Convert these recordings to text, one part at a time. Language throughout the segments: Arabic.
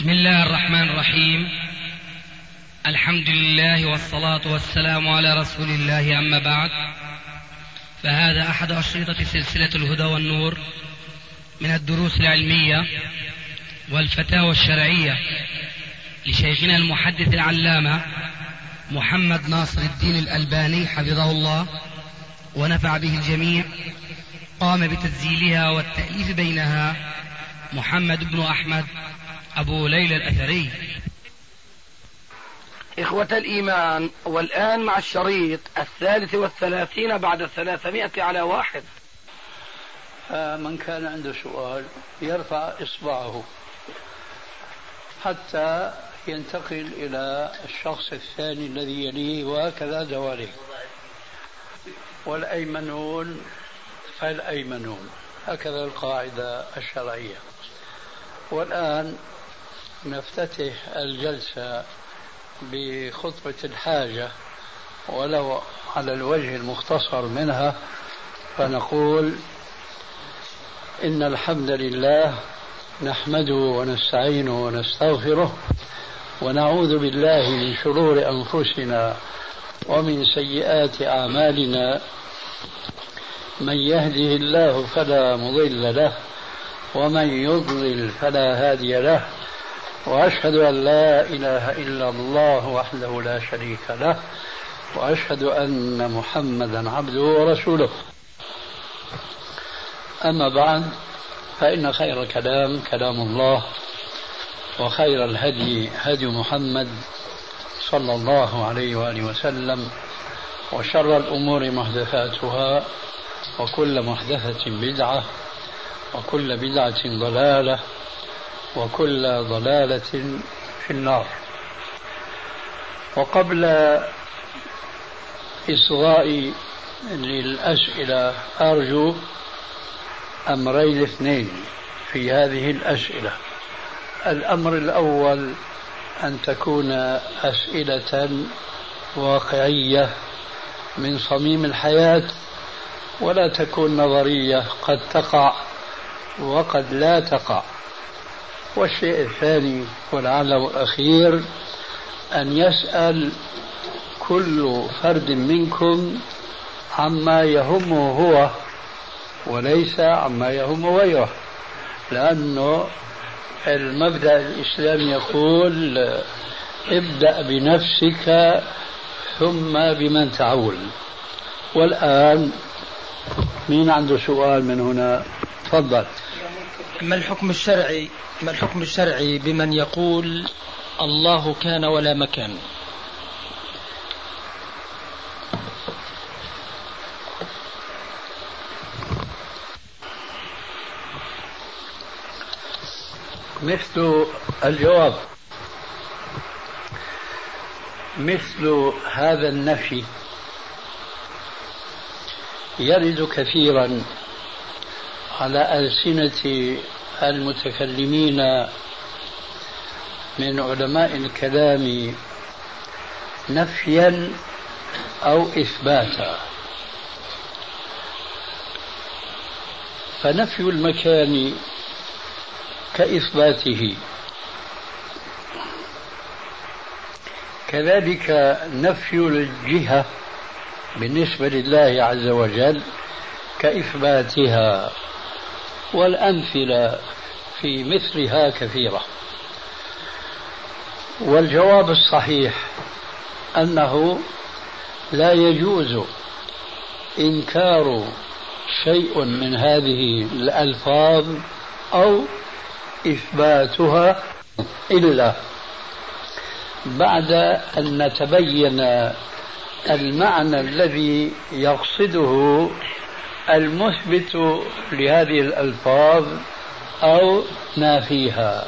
بسم الله الرحمن الرحيم. الحمد لله والصلاة والسلام على رسول الله، أما بعد، فهذا أحد أشرطة سلسلة الهدى والنور من الدروس العلمية والفتاوى الشرعية لشيخنا المحدث العلامة محمد ناصر الدين الألباني حفظه الله ونفع به الجميع. قام بتسجيلها والتأليف بينها محمد بن أحمد أبو ليلى الأثري. إخوة الإيمان، والآن مع الشريط 33 بعد 300 على 1. من كان عنده سؤال يرفع إصبعه حتى ينتقل إلى الشخص الثاني الذي يليه، وهكذا دواليه. والأيمنون فالأيمنون، هكذا القاعدة الشرعية. والآن نفتتح الجلسة بخطبة الحاجة ولو على الوجه المختصر منها، فنقول: إن الحمد لله نحمده ونستعينه ونستغفره ونعوذ بالله من شرور أنفسنا ومن سيئات أعمالنا. من يهده الله فلا مضل له ومن يضلل فلا هادي له، وأشهد أن لا إله إلا الله وحده لا شريك له، وأشهد أن محمدا عبده ورسوله. أما بعد، فإن خير الكلام كلام الله، وخير الهدي هدي محمد صلى الله عليه وآله وسلم، وشر الأمور محدثاتها، وكل محدثة بدعة، وكل بدعة ضلالة، وكل ضلالة في النار. وقبل إصغائي للأسئلة أرجو أمرين اثنين في هذه الأسئلة. الأمر الأول أن تكون أسئلة واقعية من صميم الحياة، ولا تكون نظرية قد تقع وقد لا تقع. والشيء الثاني ولعله الأخير أن يسأل كل فرد منكم عما يهمه هو وليس عما يهم غيره، لأنه المبدأ الإسلامي يقول: ابدأ بنفسك ثم بمن تعول. والآن مين عنده سؤال من هنا؟ تفضل. ما الحكم الشرعي بمن يقول الله كان ولا مكان؟ مثل الجواب، مثل هذا النفي يرد كثيرا على ألسنة المتكلمين من علماء الكلام نفيا أو إثباتا. فنفي المكان كإثباته، كذلك نفي الجهة بالنسبة لله عز وجل كإثباتها، والأمثلة في مثلها كثيرة. والجواب الصحيح أنه لا يجوز إنكار شيء من هذه الألفاظ أو إثباتها إلا بعد أن نتبين المعنى الذي يقصده المثبت لهذه الألفاظ أو نافيها.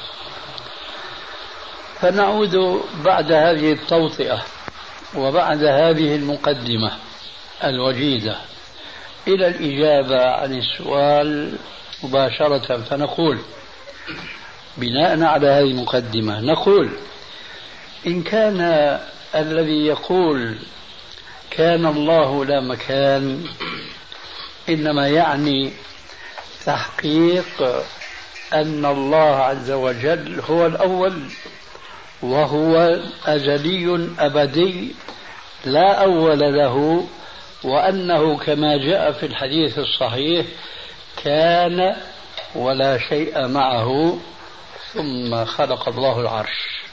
فنعود بعد هذه التوطئة وبعد هذه المقدمة الوجيزة إلى الإجابة عن السؤال مباشرة. فنقول بناء على هذه المقدمة، نقول: إن كان الذي يقول كان الله لا مكان إنما يعني تحقيق أن الله عز وجل هو الأول وهو أزلي أبدي لا أول له، وأنه كما جاء في الحديث الصحيح كان ولا شيء معه ثم خلق الله العرش.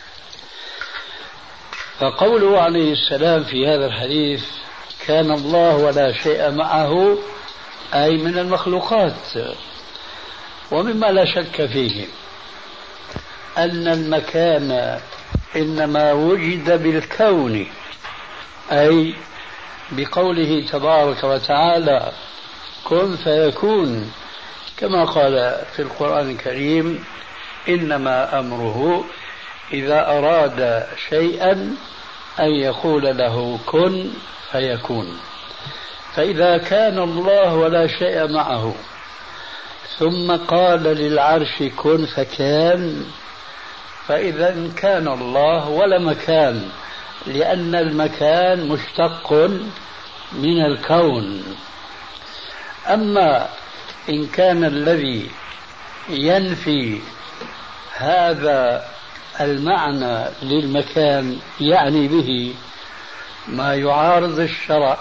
فقوله عليه السلام في هذا الحديث كان الله ولا شيء معه أي من المخلوقات. ومما لا شك فيه أن المكان إنما وجد بالكون، أي بقوله تبارك وتعالى كن فيكون، كما قال في القرآن الكريم إنما أمره إذا أراد شيئا أن يقول له كن فيكون. فإذا كان الله ولا شيء معه ثم قال للعرش كن فكان، فإذا كان الله ولا مكان، لأن المكان مشتق من الكون. أما إن كان الذي ينفي هذا المعنى للمكان يعني به ما يعارض الشرع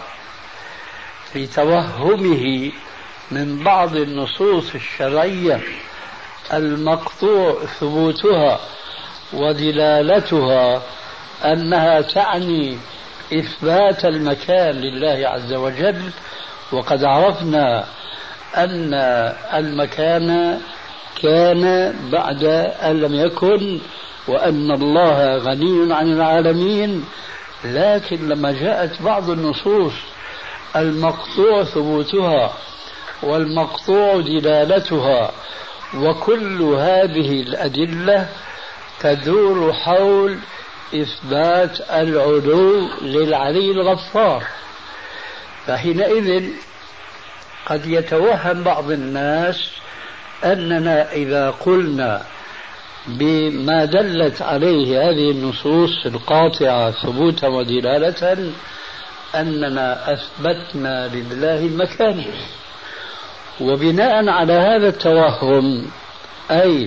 لتوهمه من بعض النصوص الشرعية المقطوع ثبوتها ودلالتها أنها تعني إثبات المكان لله عز وجل، وقد عرفنا أن المكان كان بعد أن لم يكن، وأن الله غني عن العالمين. لكن لما جاءت بعض النصوص المقطوع ثبوتها والمقطوع دلالتها، وكل هذه الأدلة تدور حول إثبات العلو للعلي الغفار، فحينئذ قد يتوهم بعض الناس أننا إذا قلنا بما دلت عليه هذه النصوص القاطعة ثبوتا ودلالة أننا أثبتنا لله المكان. وبناء على هذا التوهم، أي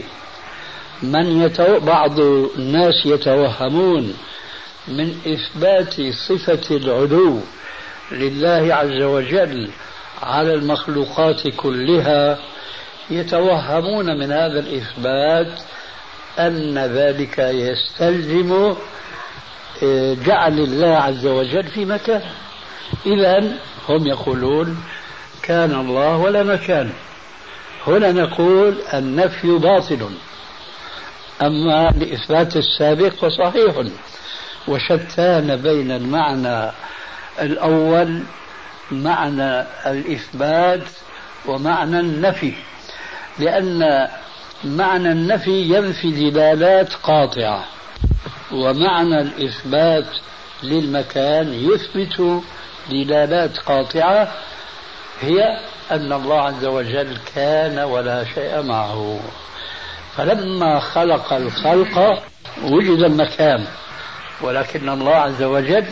بعض الناس يتوهمون من إثبات صفة العلو لله عز وجل على المخلوقات كلها، يتوهمون من هذا الإثبات أن ذلك يستلزم جعل الله عز وجل في مكان. إذن هم يقولون كان الله ولا مكان. هنا نقول النفي باطل، أما لإثبات السابق فصحيح، وشتان بين المعنى الأول معنى الإثبات ومعنى النفي، لأن معنى النفي ينفي دلالات قاطعة، ومعنى الإثبات للمكان يثبت دلالات قاطعة، هي أن الله عز وجل كان ولا شيء معه. فلما خلق الخلق وجد المكان، ولكن الله عز وجل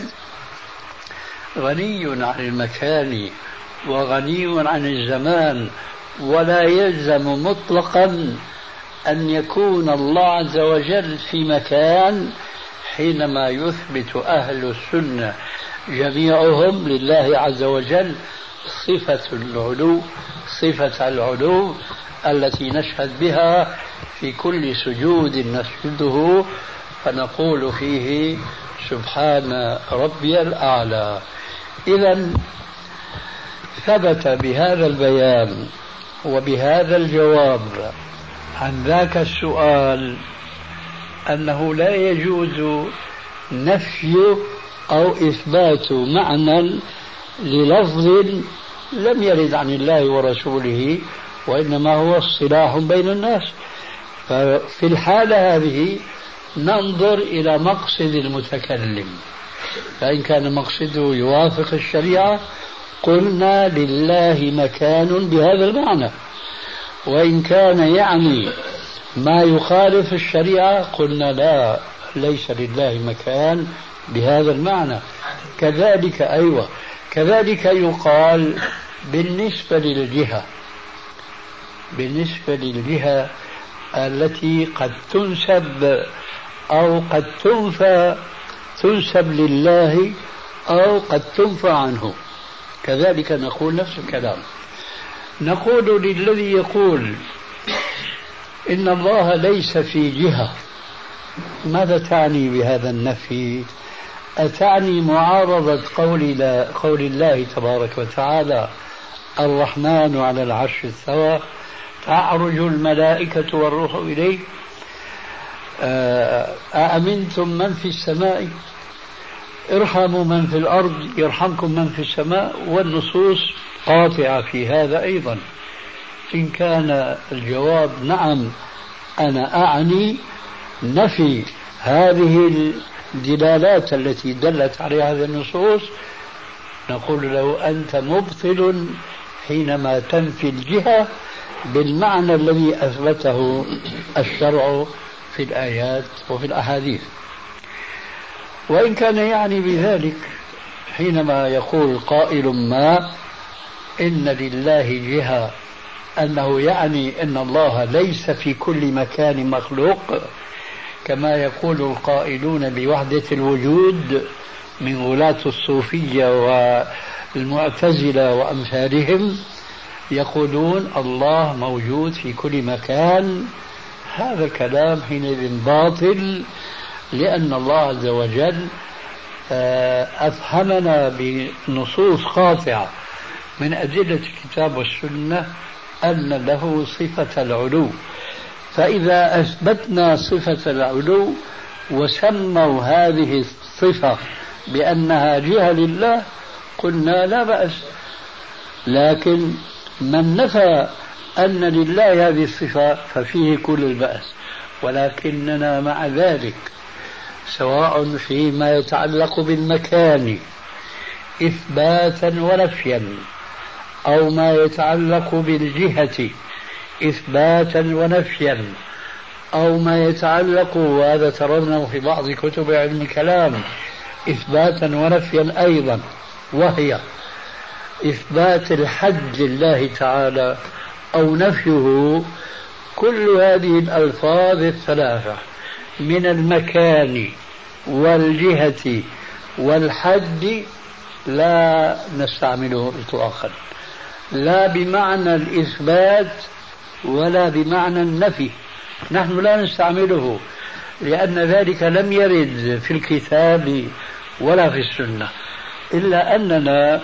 غني عن المكان وغني عن الزمان، ولا يلزم مطلقا أن يكون الله عز وجل في مكان حينما يثبت أهل السنة جميعهم لله عز وجل صفة العلو، صفة العلو التي نشهد بها في كل سجود نسجده فنقول فيه سبحان ربي الأعلى. إذن ثبت بهذا البيان وبهذا الجواب عن ذاك السؤال أنه لا يجوز نفي أو إثبات معنى للفظ لم يرد عن الله ورسوله، وإنما هو اصطلاح بين الناس. ففي الحالة هذه ننظر إلى مقصد المتكلم، فإن كان مقصده يوافق الشريعة قلنا لله مكان بهذا المعنى، وإن كان يعني ما يخالف الشريعة قلنا لا، ليس لله مكان بهذا المعنى. كذلك كذلك يقال بالنسبة للجهة، بالنسبة للجهة التي قد تنسب أو قد تنسب لله أو قد تنفى عنه. كذلك نقول نفس الكلام. نقول للذي يقول إن الله ليس في جهة، ماذا تعني بهذا النفي؟ أتعني معارضة قول الله تبارك وتعالى الرحمن على العرش استوى تعرج الملائكة والروح إليه أأمنتم من في السماء ارحموا من في الأرض يرحمكم من في السماء؟ والنصوص قاطعة في هذا أيضا. إن كان الجواب نعم أنا أعني نفي هذه الدلالات التي دلت عليها هذه النصوص، نقول له أنت مبطل حينما تنفي الجهة بالمعنى الذي أثبته الشرع في الآيات وفي الأحاديث. وإن كان يعني بذلك حينما يقول قائل ما إن لله جهة أنه يعني أن الله ليس في كل مكان مخلوق، كما يقول القائلون بوحدة الوجود من غلاة الصوفية والمعتزلة وأمثالهم، يقولون الله موجود في كل مكان. هذا الكلام حينئذ باطل، لأن الله عز وجل أفهمنا بنصوص قاطعة من أدلة الكتاب والسنة أن له صفة العلو. فإذا أثبتنا صفة العلو وسموا هذه الصفة بأنها جهة لله قلنا لا بأس. لكن من نفى أن لله هذه الصفة ففيه كل البأس. ولكننا مع ذلك سواء فيما يتعلق بالمكان إثباتا ونفيا أو ما يتعلق بالجهة إثباتا ونفيا أو ما يتعلق، وهذا ترونه في بعض كتب علم الكلام، إثباتا ونفيا أيضا، وهي إثبات الحد لله تعالى أو نفيه. كل هذه الألفاظ الثلاثة من المكان والجهة والحد لا نستعمله إطلاقا، لا بمعنى الإثبات ولا بمعنى النفي. نحن لا نستعمله لأن ذلك لم يرد في الكتاب ولا في السنة، إلا أننا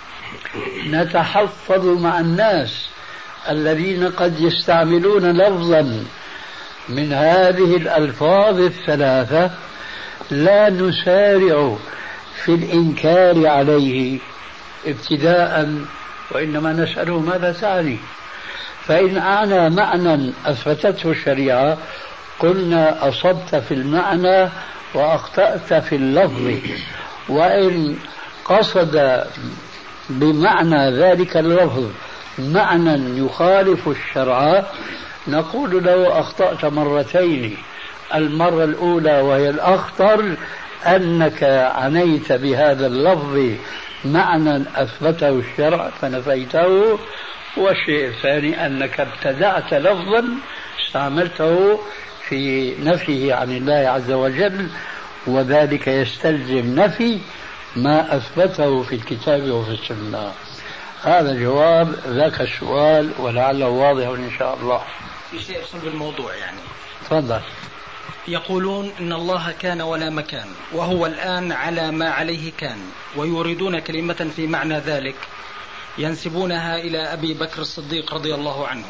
نتحفظ مع الناس الذين قد يستعملون لفظا من هذه الألفاظ الثلاثة، لا نسارع في الإنكار عليه ابتداء، وإنما نسأله ماذا تعني. فإن أعنى معنى أثبتته الشريعة قلنا أصبت في المعنى وأخطأت في اللفظ. وإن قصد بمعنى ذلك اللفظ معنى يخالف الشرع نقول له أخطأت مرتين. المرة الأولى وهي الأخطر أنك عنيت بهذا اللفظ معنى أثبته الشرع فنفيته، والشيء الثاني أنك ابتدعت لفظا استعملته في نفيه عن الله عز وجل، وذلك يستلزم نفي ما أثبته في الكتاب وفي السنة. هذا جواب ذاك السؤال، ولعله واضح إن شاء الله. في شيء يصل بالموضوع يعني. تفضل. يقولون إن الله كان ولا مكان، وهو الآن على ما عليه كان، ويريدون كلمة في معنى ذلك ينسبونها إلى أبي بكر الصديق رضي الله عنه.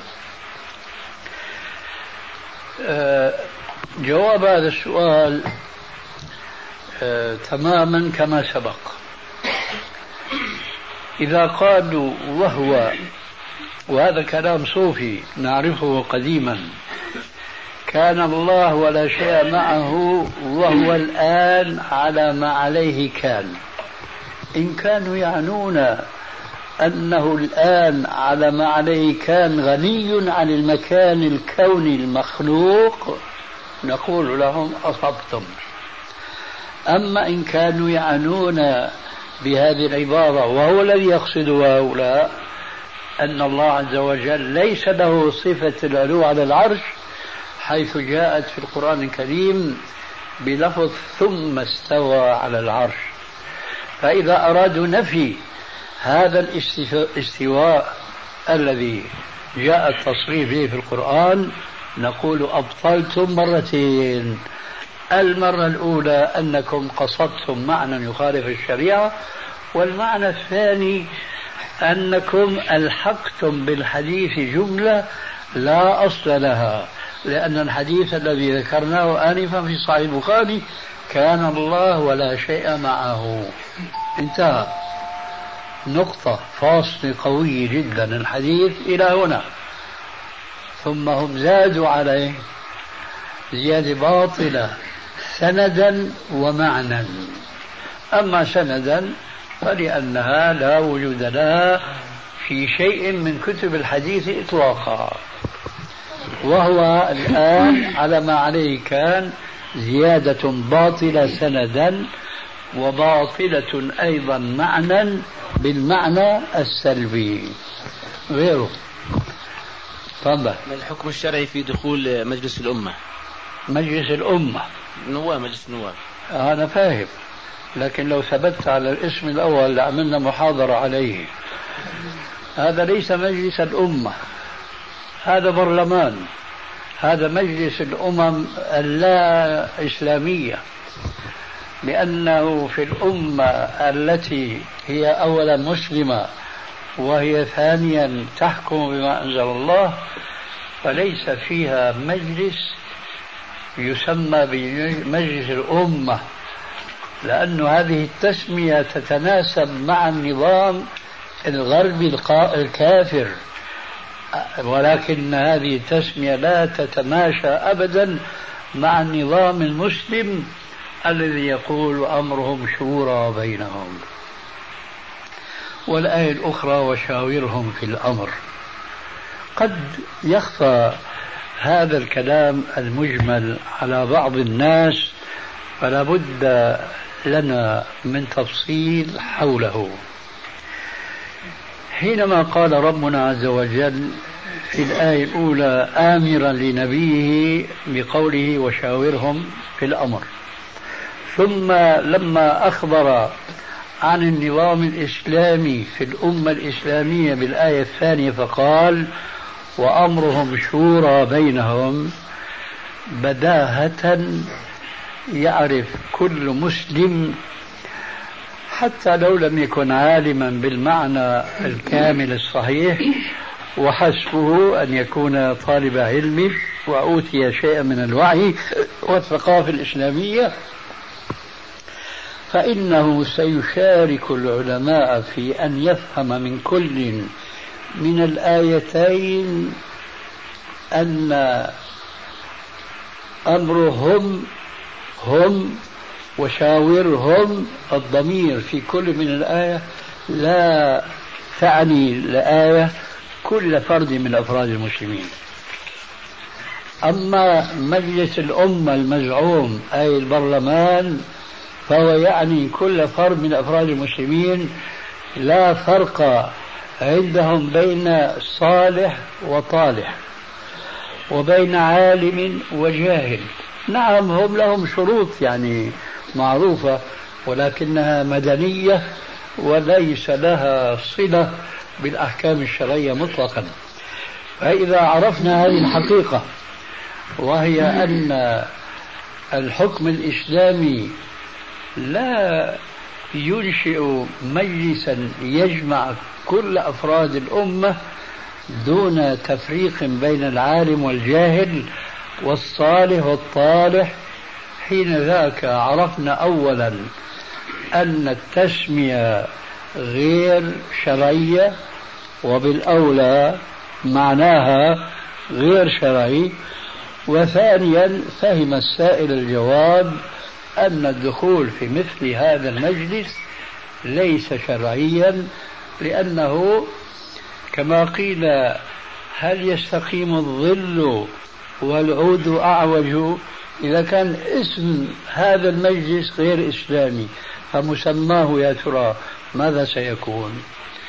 جواب هذا السؤال تماما كما سبق. إذا قالوا وهو، وهذا كلام صوفي نعرفه قديما، كان الله ولا شيء معه وهو الآن على ما عليه كان، إن كانوا يعنون أنه الآن على ما عليه كان غني عن المكان الكوني المخلوق نقول لهم أصبتم. أما إن كانوا يعنون بهذه العبارة وهو الذي يقصده هؤلاء أن الله عز وجل ليس له صفة العلو على العرش، حيث جاءت في القرآن الكريم بلفظ ثم استوى على العرش. فإذا أرادوا نفي هذا الاستواء الذي جاء التصريح به في القرآن نقول أبطلتم مرتين. المرة الأولى أنكم قصدتم معنى يخالف الشريعة، والمعنى الثاني أنكم ألحقتم بالحديث جملة لا أصل لها، لأن الحديث الذي ذكرناه آنفا في صحيح البخاري كان الله ولا شيء معه، انتهى. نقطة فاصل قوي جدا الحديث إلى هنا. ثم هم زادوا عليه زيادة باطلة سندا ومعنى. أما سندا فلأنها لا وجود لها في شيء من كتب الحديث إطلاقا، وهو الآن على ما عليه كان زيادة باطلة سندا وباطلة أيضا معنى بالمعنى السلبي غيره. تفضل. ما الحكم الشرعي في دخول مجلس الأمة؟ مجلس الأمة نواب، مجلس النواب. أنا فاهم، لكن لو ثبت على الاسم الأول اللي عملنا محاضرة عليه، هذا ليس مجلس الأمة، هذا برلمان، هذا مجلس الأمم اللا إسلامية، لأنه في الأمة التي هي أولا مسلمة وهي ثانيا تحكم بما أنزل الله، فليس فيها مجلس يسمى بمجلس الأمة، لأن هذه التسمية تتناسب مع النظام الغربي الكافر، ولكن هذه التسمية لا تتماشى أبدا مع النظام المسلم الذي يقول أمرهم شورى بينهم. والآية الأخرى وشاورهم في الأمر. قد يخفى هذا الكلام المجمل على بعض الناس، فلا بد لنا من تفصيل حوله. حينما قال ربنا عز وجل في الآية الأولى آمرا لنبيه بقوله وشاورهم في الأمر، ثم لما أخبر عن النظام الإسلامي في الأمة الإسلامية بالآية الثانية فقال وأمرهم شورى بينهم، بداهة يعرف كل مسلم حتى لو لم يكن عالما بالمعنى الكامل الصحيح، وحسبه أن يكون طالب علم وأوتي شيئا من الوعي والثقافة الإسلامية، فإنه سيشارك العلماء في أن يفهم من كل من الآيتين أن أمرهم هم وشاورهم، الضمير في كل من الآية لا تعني الآية كل فرد من أفراد المسلمين. أما مجلس الأمة المزعوم أي البرلمان فهو يعني كل فرد من أفراد المسلمين، لا فرق عندهم بين صالح وطالح وبين عالم وجاهل. نعم هم لهم شروط يعني معروفة، ولكنها مدنية وليس لها صلة بالأحكام الشرعية مطلقا. فإذا عرفنا هذه الحقيقة، وهي أن الحكم الإسلامي لا ينشئ مجلسا يجمع كل أفراد الأمة دون تفريق بين العالم والجاهل والصالح والطالح، حين ذاك عرفنا أولا أن التسمية غير شرعية، وبالأولى معناها غير شرعي. وثانيا فهم السائل الجواب أن الدخول في مثل هذا المجلس ليس شرعيا، لأنه كما قيل هل يستقيم الظل والعود أعوج؟ إذا كان اسم هذا المجلس غير إسلامي فمسماه يا ترى ماذا سيكون؟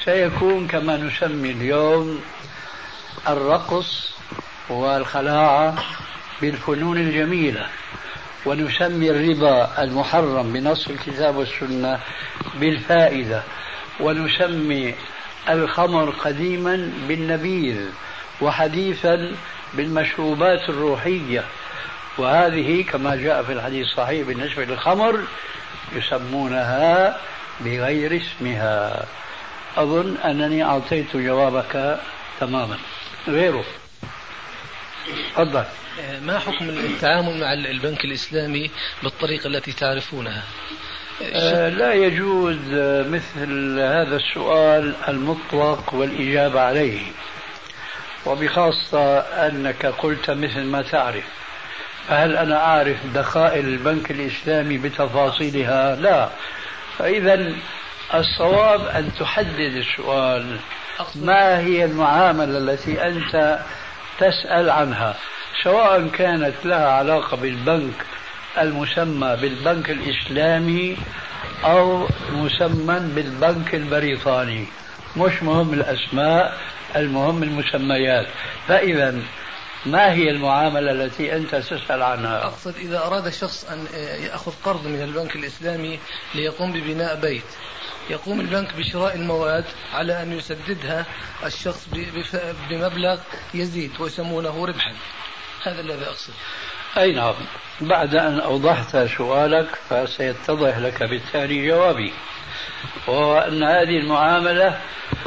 سيكون كما نسمي اليوم الرقص والخلاعة بالفنون الجميلة، ونسمي الربا المحرم بنص الكتاب والسنة بالفائدة، ونسمي الخمر قديما بالنبيذ، وحديثا بالمشروبات الروحية. وهذه كما جاء في الحديث الصحيح بالنسبة للخمر يسمونها بغير اسمها. أظن أنني أعطيت جوابك تماما. غيره تفضل. ما حكم التعامل مع البنك الإسلامي بالطريقة التي تعرفونها؟ لا يجوز مثل هذا السؤال المطلق والإجابة عليه، وبخاصة أنك قلت مثل ما تعرف. فهل أنا أعرف دخائل البنك الإسلامي بتفاصيلها؟ لا. فإذا الصواب أن تحدد السؤال، ما هي المعاملة التي أنت تسأل عنها، سواء كانت لها علاقة بالبنك المسمى بالبنك الإسلامي أو مسمى بالبنك البريطاني. مش مهم الأسماء، المهم المسميات. فإذا ما هي المعاملة التي أنت تسأل عنها؟ أقصد إذا أراد شخص أن يأخذ قرض من البنك الإسلامي ليقوم ببناء بيت، يقوم البنك بشراء المواد على أن يسددها الشخص بمبلغ يزيد ويسمونه ربحا. هذا الذي أقصد. أي نعم. بعد أن أوضحت سؤالك فسيتضح لك بالتالي جوابي، وهو أن هذه المعاملة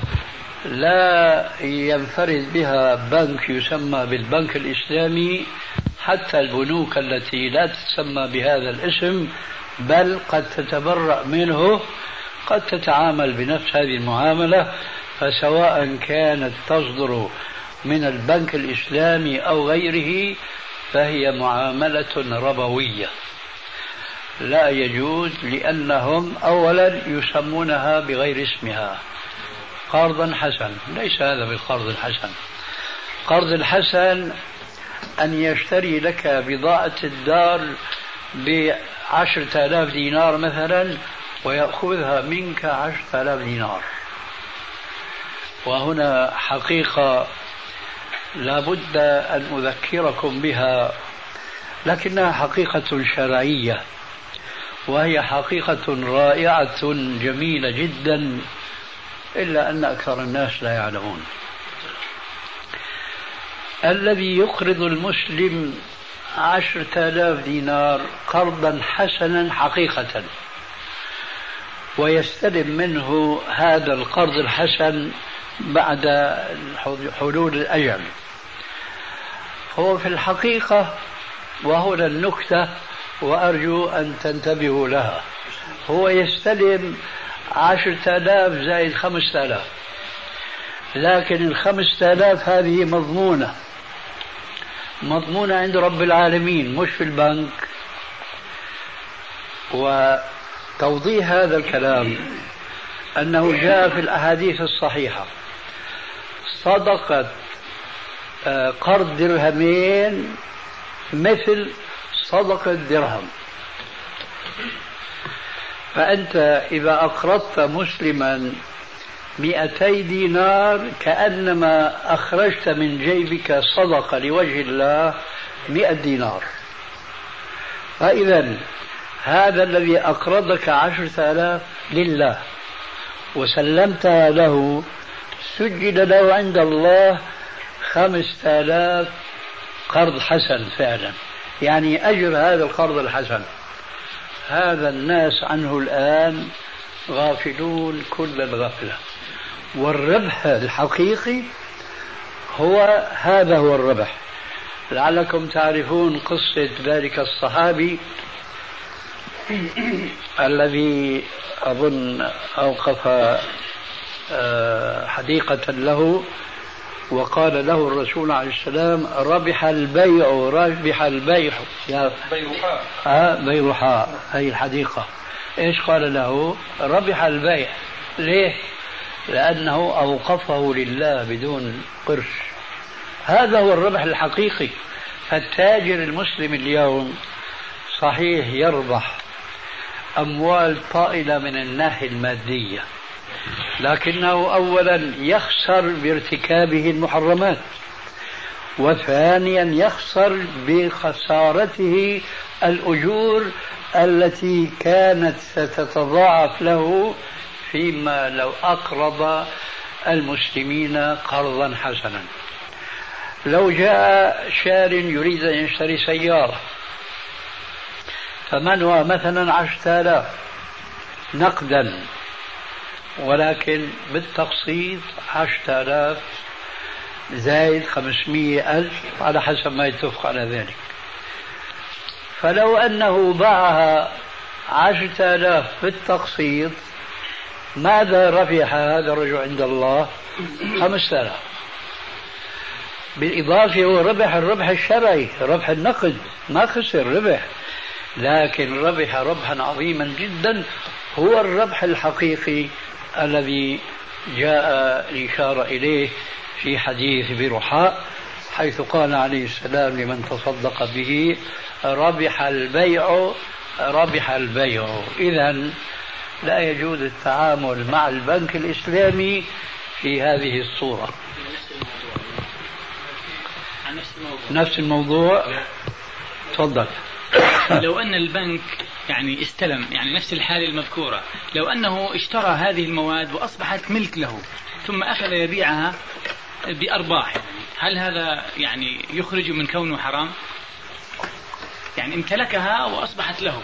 لا ينفرد بها بنك يسمى بالبنك الإسلامي، حتى البنوك التي لا تسمى بهذا الاسم بل قد تتبرأ منه قد تتعامل بنفس هذه المعاملة. فسواء كانت تصدر من البنك الإسلامي أو غيره فهي معاملة ربوية لا يجوز، لأنهم أولا يسمونها بغير اسمها قرضا حسن. ليس هذا بالقرض الحسن. قرض الحسن أن يشتري لك بضاعة الدار ب10,000 دينار مثلا ويأخذها منك 10,000 دينار. وهنا حقيقة لا بد أن أذكركم بها، لكنها حقيقة شرعية، وهي حقيقة رائعة جميلة جدا، إلا أن أكثر الناس لا يعلمون. الذي يقرض المسلم 10,000 دينار قرضا حسنا حقيقة ويستلم منه هذا القرض الحسن بعد حلول الأجل، هو في الحقيقة، وهنا النكتة وأرجو أن تنتبهوا لها، هو يستلم 10,000 زائد 5,000، لكن 5,000 هذه مضمونة عند رب العالمين مش في البنك. وتوضيح هذا الكلام أنه جاء في الأحاديث الصحيحة صدقة قرض درهمين مثل صدقة درهم. فأنت إذا أقرضت مسلما 200 دينار كأنما أخرجت من جيبك صدقة لوجه الله 100 دينار. فإذا هذا الذي أقرضك 10,000 لله وسلمتها له سجل له عند الله 5,000 قرض حسن فعلا، يعني أجر هذا القرض الحسن. هذا الناس عنه الآن غافلون كل الغفلة، والربح الحقيقي هذا هو الربح. لعلكم تعرفون قصة ذلك الصحابي الذي أظن أوقف حديقة له وقال له الرسول عليه السلام ربح البيع يا بيرحاء هي الحديقة. إيش قال له؟ ربح البيع. ليه؟ لأنه أوقفه لله بدون قرش. هذا هو الربح الحقيقي. فالتاجر المسلم اليوم صحيح يربح أموال طائلة من الناحية المادية، لكنه أولا يخسر بارتكابه المحرمات، وثانيا يخسر بخسارته الأجور التي كانت ستتضاعف له فيما لو أقرض المسلمين قرضا حسنا. لو جاء شار يريد أن يشتري سيارة ثمنها مثلا 10,000 نقدا، ولكن بالتقسيط 10,000 زائد 500,000 على حسب ما يتفق على ذلك. فلو أنه باعها 10,000 بالتقسيط ماذا ربح هذا الرجل عند الله؟ 5,000. بالإضافة هو ربح الربح الشرعي، ربح النقد، ما خسر ربح، لكن ربح ربحا عظيما جدا، هو الربح الحقيقي الذي جاء الإشارة إليه في حديث برحاء، حيث قال عليه السلام لمن تصدق به: ربح البيع ربح البيع. إذن لا يجوز التعامل مع البنك الإسلامي في هذه الصورة. نفس الموضوع. تفضل. لو أن البنك يعني استلم، يعني نفس الحالة المذكورة، لو أنه اشترى هذه المواد وأصبحت ملك له ثم أخذ يبيعها بأرباح، هل هذا يعني يخرج من كونه حرام؟ يعني امتلكها وأصبحت له.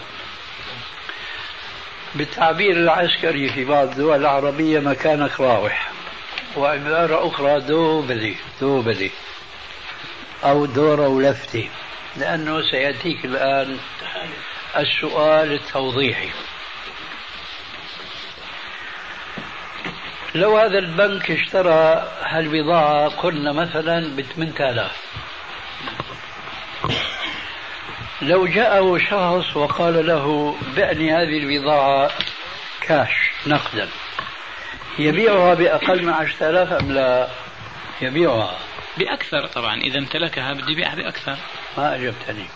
بالتعبير العسكري في بعض الدول العربية مكانك راوح، وعبارة أخرى دو بدي أو دورة ولفتي، لأنه سيأتيك الآن السؤال التوضيحي. لو هذا البنك اشترى هالبضاعة قلنا مثلا ب8,000، لو جاءه شخص وقال له: بعني هذه البضاعة كاش نقدا، يبيعها بأقل من 10,000 أم لا؟ يبيعها بأكثر طبعا، إذا امتلكها بدي يبيعها بأكثر. ما أجبتني.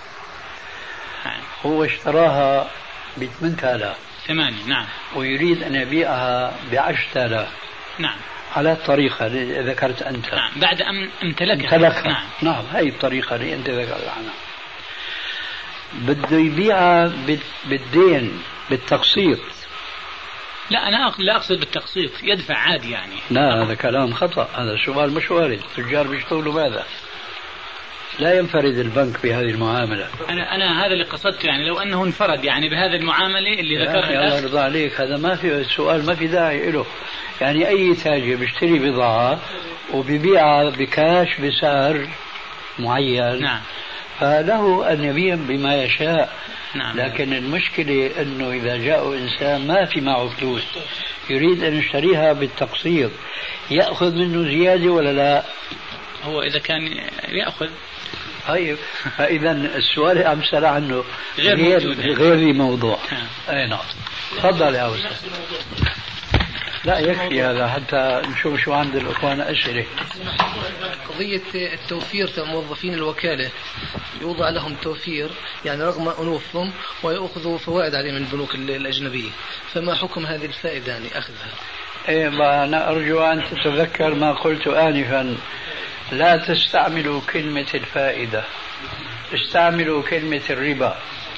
هو اشتراها ب8,000 8، نعم، ويريد أن يبيعها ب10,000، نعم، على الطريقة اللي ذكرت أنت. نعم، بعد أن امتلكها. نعم، هي الطريقة اللي أنت ذكرت عنها. بده يبيعها بالدين بالتقسيط. لا، أنا لا أقصد بالتقسيط، يدفع عادي يعني. لا، هذا كلام خطأ، هذا سؤال مش وارد. التجار بيشتغلوا ماذا؟ لا ينفرد البنك بهذه المعاملة. أنا هذا اللي قصدته، يعني لو أنه انفرد يعني بهذه المعاملة اللي ذكرها. الله يرضى عليك، هذا ما في السؤال، ما في داعي له. يعني أي تاجر بيشتري بضاعة وبيبيعها بكاش بسعر معين، نعم، فله أن يبيع بما يشاء. نعم. لكن المشكلة أنه إذا جاء إنسان ما في معه فلوس يريد أن يشتريها بالتقسيط، يأخذ منه زيادة ولا لا؟ هو إذا كان يأخذ. طيب، فإذا السؤال اللي عم سأل عنه غير موضوع. أي نعم. تفضل يا أستاذ. لا يكفي هذا حتى نشوف شو عند الأخوان أسئلة. قضية التوفير موظفين الوكالة، يوضع لهم توفير يعني رغم أنوفهم ويأخذوا فوائد عليه من البنوك الأجنبية، فما حكم هذه الفائدة يعني أخذها؟ إيه، أنا أرجو أن تتذكر ما قلت آنفا: لا تستعملوا كلمة الفائدة، استعملوا كلمة الربا،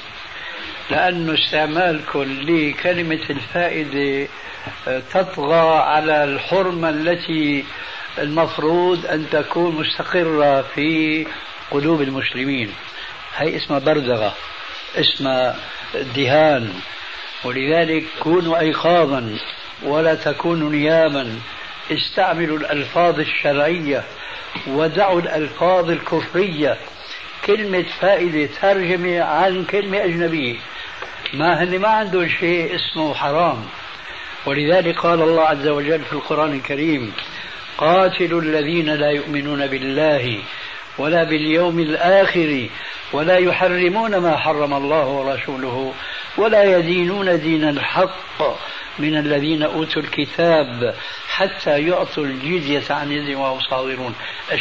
لأن استعمالكم لكلمة الفائدة تطغى على الحرمة التي المفروض أن تكون مستقرة في قلوب المسلمين. هي اسمها بردغة، اسمها دهان. ولذلك كونوا أيقاظا ولا تكونوا نياما، استعملوا الألفاظ الشرعية ودعوا الألفاظ الكفرية. كلمة فائدة ترجمة عن كلمة أجنبية، ما عندهم شيء اسمه حرام. ولذلك قال الله عز وجل في القرآن الكريم: قاتلوا الذين لا يؤمنون بالله ولا باليوم الآخر ولا يحرمون ما حرم الله ورسوله ولا يدينون دين الحق من الذين أوتوا الكتاب حتى يعطوا الجزية عن يد وهم صاغرون.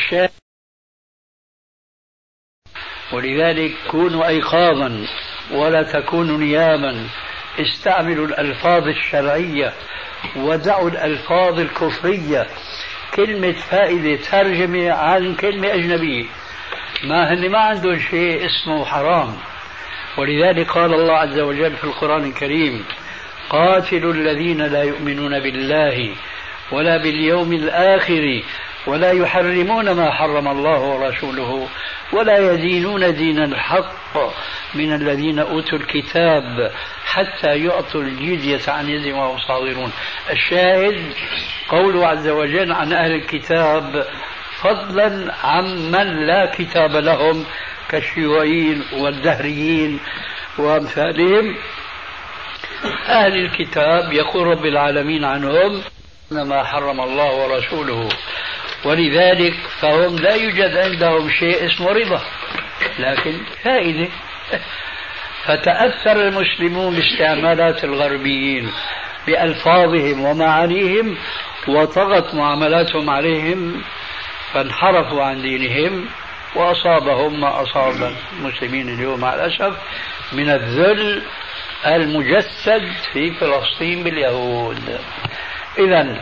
ولذلك كونوا أيقاظا ولا تكونوا نياما، استعملوا الألفاظ الشرعية ودعوا الألفاظ الكفرية. كلمة فائدة ترجمة عن كلمة أجنبية، ما عندهم شيء اسمه حرام. ولذلك قال الله عز وجل في القرآن الكريم: قاتلوا الذين لا يؤمنون بالله ولا باليوم الآخر ولا يحرمون ما حرم الله ورسوله ولا يدينون دين الحق من الذين أوتوا الكتاب حتى يعطوا الجزية عن يد وهم صاغرون. الشاهد قوله عز وجل عن أهل الكتاب فضلا عمن لا كتاب لهم كالشيوعيين والدهريين وأمثالهم. أهل الكتاب يقول رب العالمين عنهم ما حرم الله ورسوله، ولذلك فهم لا يوجد عندهم شيء اسمه رضا لكن فائدة. فتأثر المسلمون باستعمالات الغربيين بألفاظهم ومعانيهم وطغت معاملاتهم عليهم فانحرفوا عن دينهم وأصابهم ما أصاب المسلمين اليوم مع الأسف من الذل المجسد في فلسطين باليهود. إذن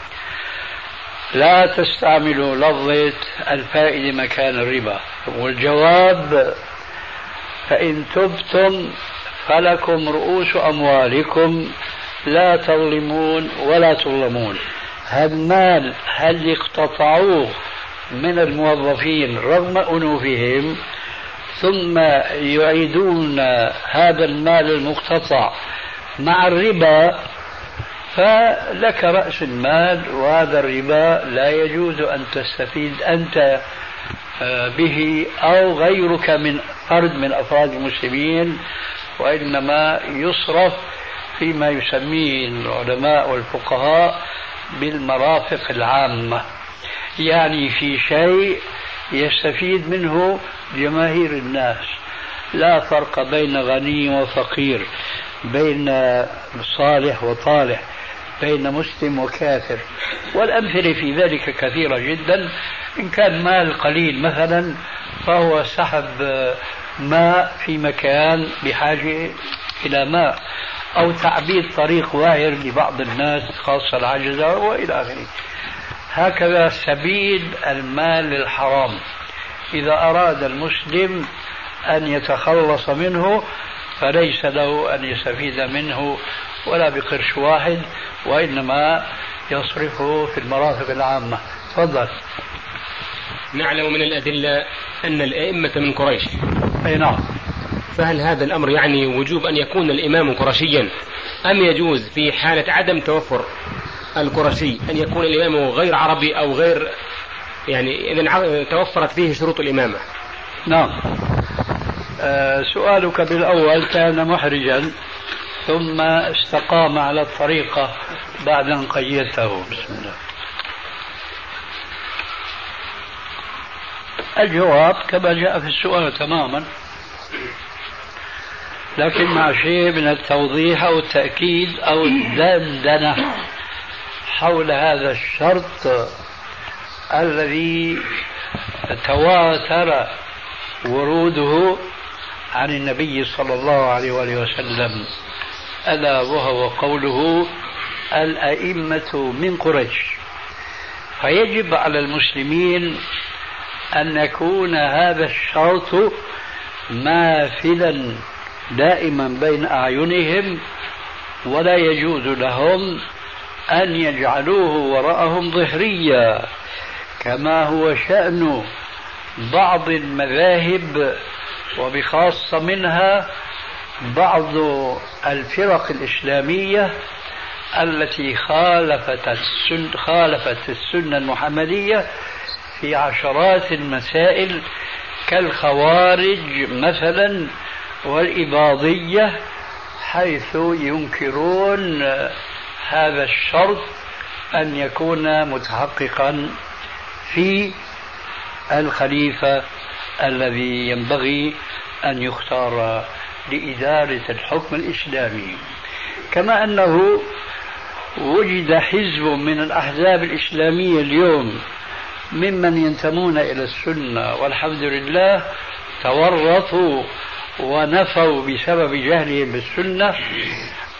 لا تستعملوا لفظة الفائدة مكان الربا. والجواب: فإن تبتم فلكم رؤوس أموالكم لا تظلمون ولا تظلمون. هذا المال هل اقتطعوه من الموظفين رغم أنوفهم ثم يعيدون هذا المال المقتطع مع الربا، فلك رأس المال، وهذا الربا لا يجوز أن تستفيد أنت به أو غيرك من فرد من أفراد المسلمين، وإنما يصرف فيما يسميه العلماء والفقهاء بالمرافق العامة، يعني في شيء يستفيد منه جماهير الناس. لا فرق بين غني وفقير، بين صالح وطالح، بين مسلم وكافر. والأمثلة في ذلك كثيرة جدا. إن كان مال قليل مثلا فهو سحب ماء في مكان بحاجة إلى ماء، أو تعبيد طريق واعر لبعض الناس خاصة العجزة وإلى آخره. هكذا سبيل المال الحرام إذا أراد المسلم أن يتخلص منه فليس له أن يستفيد منه ولا بقرش واحد، وإنما يصرفه في المرافق العامة. تفضل. نعلم من الأدلة أن الأئمة من قريش. أي نعم. فهل هذا الأمر يعني وجوب أن يكون الإمام قرشيا، أم يجوز في حالة عدم توفر القرشي أن يكون الإمام غير عربي أو غير، يعني إذا توفرت فيه شروط الإمامة؟ نعم. سؤالك بالأول كان محرجا ثم استقام على الطريقة بعد أن قيدته. بسم الله. الجواب كما جاء في السؤال تماما، لكن مع شيء من التوضيح أو التأكيد أو الدندنة حول هذا الشرط الذي تواتر وروده عن النبي صلى الله عليه وآله وسلم، ألا وهو قوله الأئمة من قريش. فيجب على المسلمين أن يكون هذا الشرط ماثلا دائما بين أعينهم، ولا يجوز لهم أن يجعلوه وراءهم ظهريا، كما هو شأن بعض المذاهب وبخاصة منها بعض الفرق الإسلامية التي خالفت السنة المحمدية في عشرات المسائل كالخوارج مثلا والإباضية، حيث ينكرون هذا الشرط أن يكون متحققا في الخليفة الذي ينبغي أن يختار لإدارة الحكم الإسلامي. كما أنه وجد حزب من الأحزاب الإسلامية اليوم ممن ينتمون إلى السنة والحمد لله تورطوا ونفوا بسبب جهلهم بالسنة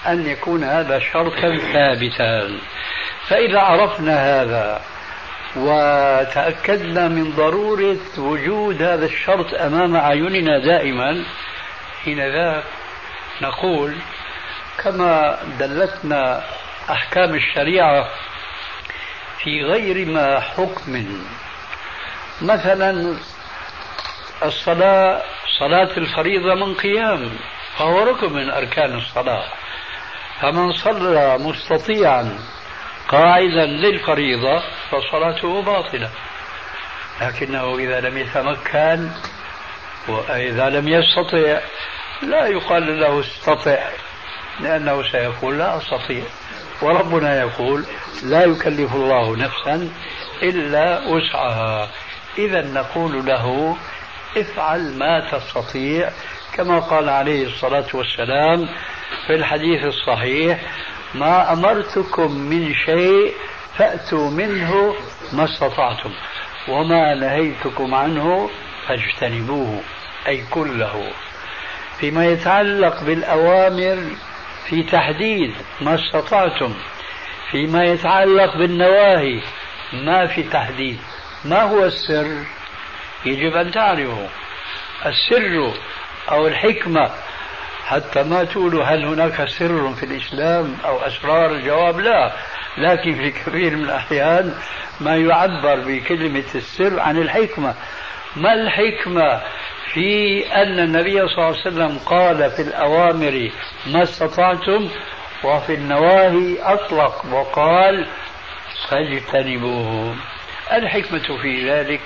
أن يكون هذا شرطا ثابتا. فإذا عرفنا هذا وتأكدنا من ضرورة وجود هذا الشرط أمام أعيننا دائما، حينذاك نقول كما دلتنا أحكام الشريعة في غير ما حكم. مثلا الصلاة، صلاة الفريضة من قيام، فهو ركن من أركان الصلاة، فمن صلى مستطيعا قاعدا للفريضة فصلاته باطلة. لكنه إذا لم يتمكن وإذا لم يستطع لا يقال له استطع، لأنه سيقول لا أستطيع، وربنا يقول لا يكلف الله نفسا إلا وسعها. إذا نقول له افعل ما تستطيع، كما قال عليه الصلاة والسلام في الحديث الصحيح: ما أمرتكم من شيء فأتوا منه ما استطعتم، وما نهيتكم عنه فاجتنبوه، أي كله. فيما يتعلق بالأوامر في تحديد ما استطعتم، فيما يتعلق بالنواهي ما في تحديد. ما هو السر؟ يجب أن تعرفوا السر أو الحكمة، حتى ما تقولوا هل هناك سر في الإسلام أو أسرار. الجواب لا، لكن في كثير من الأحيان ما يعبر بكلمة السر عن الحكمة. ما الحكمة في أن النبي صلى الله عليه وسلم قال في الأوامر ما استطعتم، وفي النواهي أطلق وقال فاجتنبوه؟ الحكمة في ذلك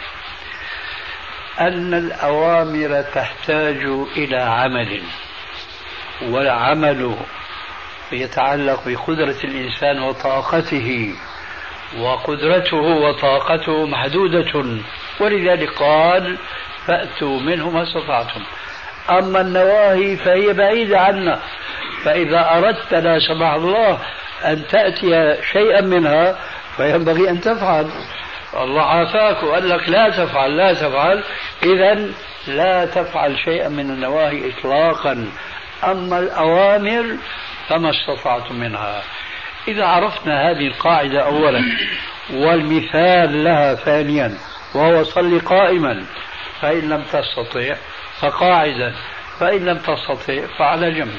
أن الأوامر تحتاج إلى عمل، والعمل يتعلق بقدرة الإنسان وطاقته، وقدرته وطاقته محدودة، ولذلك قال فأتوا منه ما استطعتم. أما النواهي فهي بعيدة عنا، فإذا أردت لا سمح الله أن تأتي شيئا منها فينبغي أن تفعل. الله عافاك وقال لك لا تفعل لا تفعل، إذن لا تفعل شيئا من النواهي إطلاقا. أما الأوامر فما استطعتم منها. إذا عرفنا هذه القاعدة أولا، والمثال لها ثانيا، وهو صل قائما، فإن لم تستطع فقاعدا، فإن لم تستطع فعلى جنب.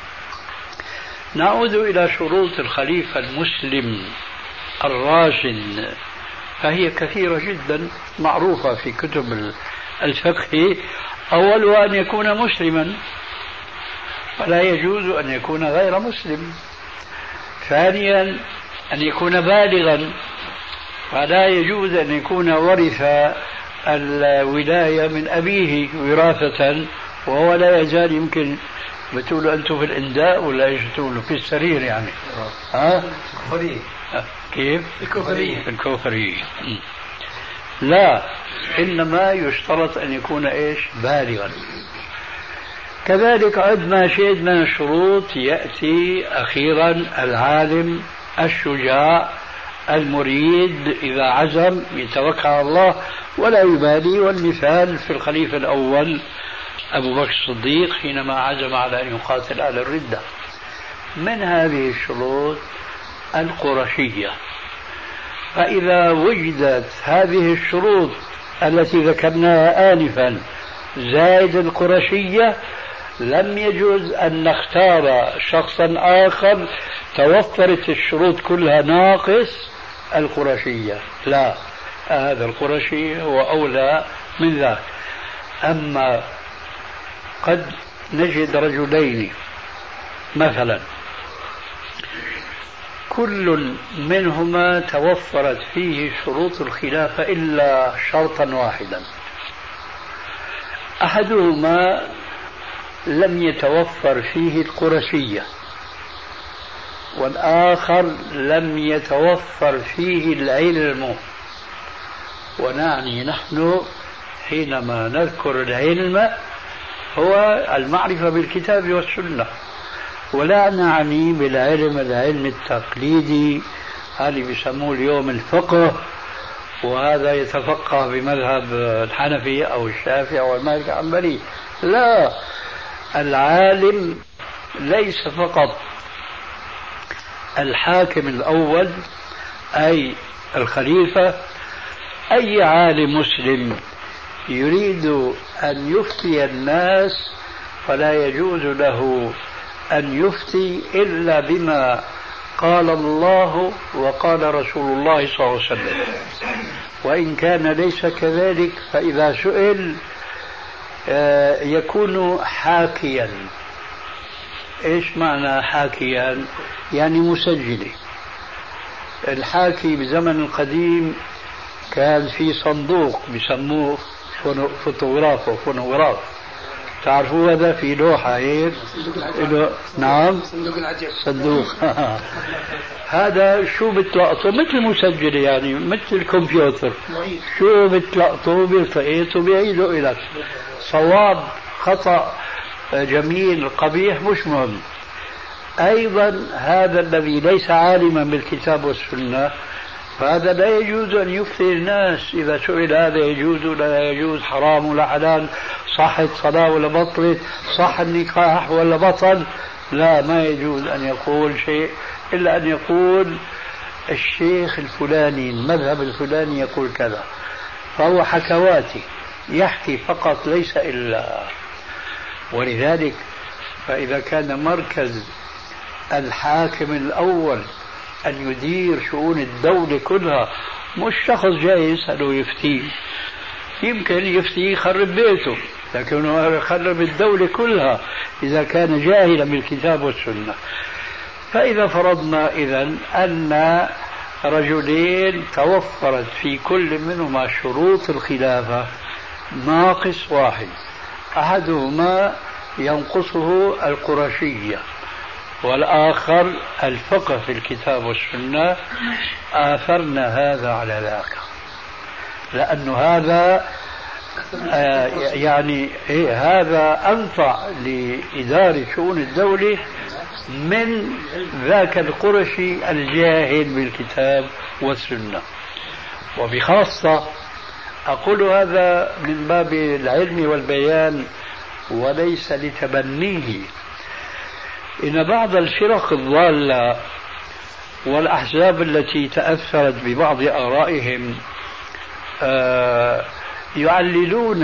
نعود إلى شروط الخليفة المسلم الراشد، فهي كثيرة جدا معروفة في كتب الفقه. أولها أن يكون مسلما، فلا يجوز أن يكون غير مسلم. ثانيا أن يكون بالغا، فلا يجوز أن يكون ورث الولاية من أبيه وراثة وهو لا يزال. يمكن بتقولوا أنتم في الإنداء ولا إيش بتقولوا في السرير يعني؟ كيف؟ الكفري. لا، إنما يشترط أن يكون إيش؟ بالغا. كذلك عد ما شئت من الشروط يأتي أخيرا العالم الشجاع المريد، إذا عزم يتوكل على الله ولا يبالي. والمثال في الخليفة الأول أبو بكر الصديق حينما عزم على أن يقاتل أهل الردة. من هذه الشروط القرشية. فإذا وجدت هذه الشروط التي ذكرناها آنفا زائد القرشية، لم يجوز أن نختار شخصا آخر توفرت الشروط كلها ناقص القرشية. لا، هذا القرشي هو أولى من ذاك. أما قد نجد رجلين مثلا كل منهما توفرت فيه شروط الخلافة إلا شرطا واحدا، أحدهما لم يتوفر فيه القرشية، والآخر لم يتوفر فيه العلم. ونعني نحن حينما نذكر العلم هو المعرفة بالكتاب والسنة، ولا نعني بالعلم العلم التقليدي اللي بيسموه اليوم الفقه، وهذا يتفقه بمذهب الحنفي أو الشافعي أو المالكي الحنبلي. لا، العالم ليس فقط الحاكم الأول أي الخليفة. أي عالم مسلم يريد أن يفتي الناس فلا يجوز له أن يفتي إلا بما قال الله وقال رسول الله صلى الله عليه وسلم، وإن كان ليس كذلك فإذا سئل يكون حاكيا. إيش معنى حاكيا؟ يعني مسجل. الحاكي بزمن القديم كان في صندوق بسموه فونوغراف. تعرفوا هذا في لوحة هيك؟ نعم، صندوق هذا شو بتلقطه مثل مسجل، يعني مثل الكمبيوتر، شو بتلقطه بيلتقط وبيعيده إليك، صواب خطأ جميل قبيح مش مهم. أيضا هذا الذي ليس عالما بالكتاب والسنة فهذا لا يجوز أن يفتي الناس إذا سئل هذا يجوز ولا يجوز، حرام ولا حلال، صحت صلاة ولا بطلت، صح النكاح ولا بطل. لا، ما يجوز أن يقول شيء إلا أن يقول الشيخ الفلاني المذهب الفلاني يقول كذا، فهو حكواتي يحكي فقط ليس إلا. ولذلك فإذا كان مركز الحاكم الأول أن يدير شؤون الدولة كلها، مش شخص جاي يسأله يفتيه، يمكن يفتيه يخرب بيته، لكنه يخرب الدولة كلها إذا كان جاهلا بالكتاب والسنة. فإذا فرضنا إذن أن رجلين توفرت في كل منهما شروط الخلافة ناقص واحد، أحدهما ينقصه القرشية والآخر الفقه في الكتاب والسنة، آثرنا هذا على ذاك، لأن هذا يعني هذا أنفع لإدارة شؤون الدولة من ذاك القرشي الجاهل بالكتاب والسنة. وبخاصة أقول هذا من باب العلم والبيان وليس لتبنيه، إن بعض الفرق الضالة والأحزاب التي تأثرت ببعض آرائهم يعللون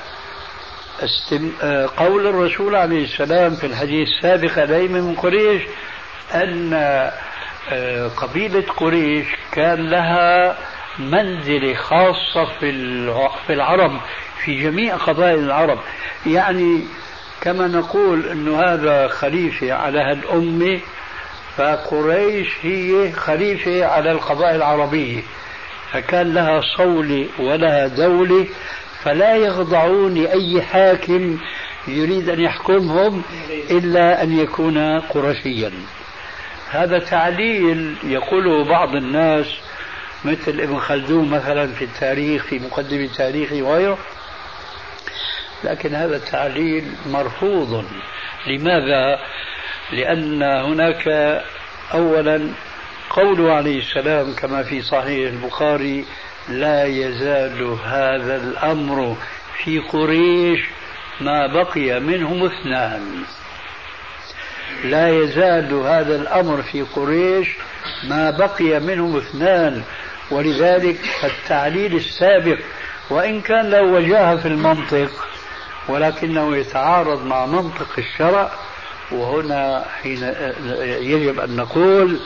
قول الرسول عليه السلام في الحديث السابق عليه من قريش أن قبيلة قريش كان لها منزلة خاصة في العرب، في جميع قبائل العرب، يعني كما نقول أن هذا خليفة على هالأمة، فقريش هي خليفة على القبائل العربية، فكان لها صولة ولها دولة، فلا يخضعون لأي حاكم يريد أن يحكمهم إلا أن يكون قرشيا. هذا تعليل يقوله بعض الناس مثل ابن خلدون مثلا في التاريخ، في مقدمة تاريخه وغيره، لكن هذا التعليل مرفوض. لماذا؟ لأن هناك أولا قوله عليه السلام كما في صحيح البخاري: لا يزال هذا الأمر في قريش ما بقي منهم اثنان. لا يزال هذا الأمر في قريش ما بقي منهم اثنان. ولذلك التعليل السابق وإن كان له وجاهة في المنطق ولكنه يتعارض مع منطق الشرع. وهنا حين يجب أن نقول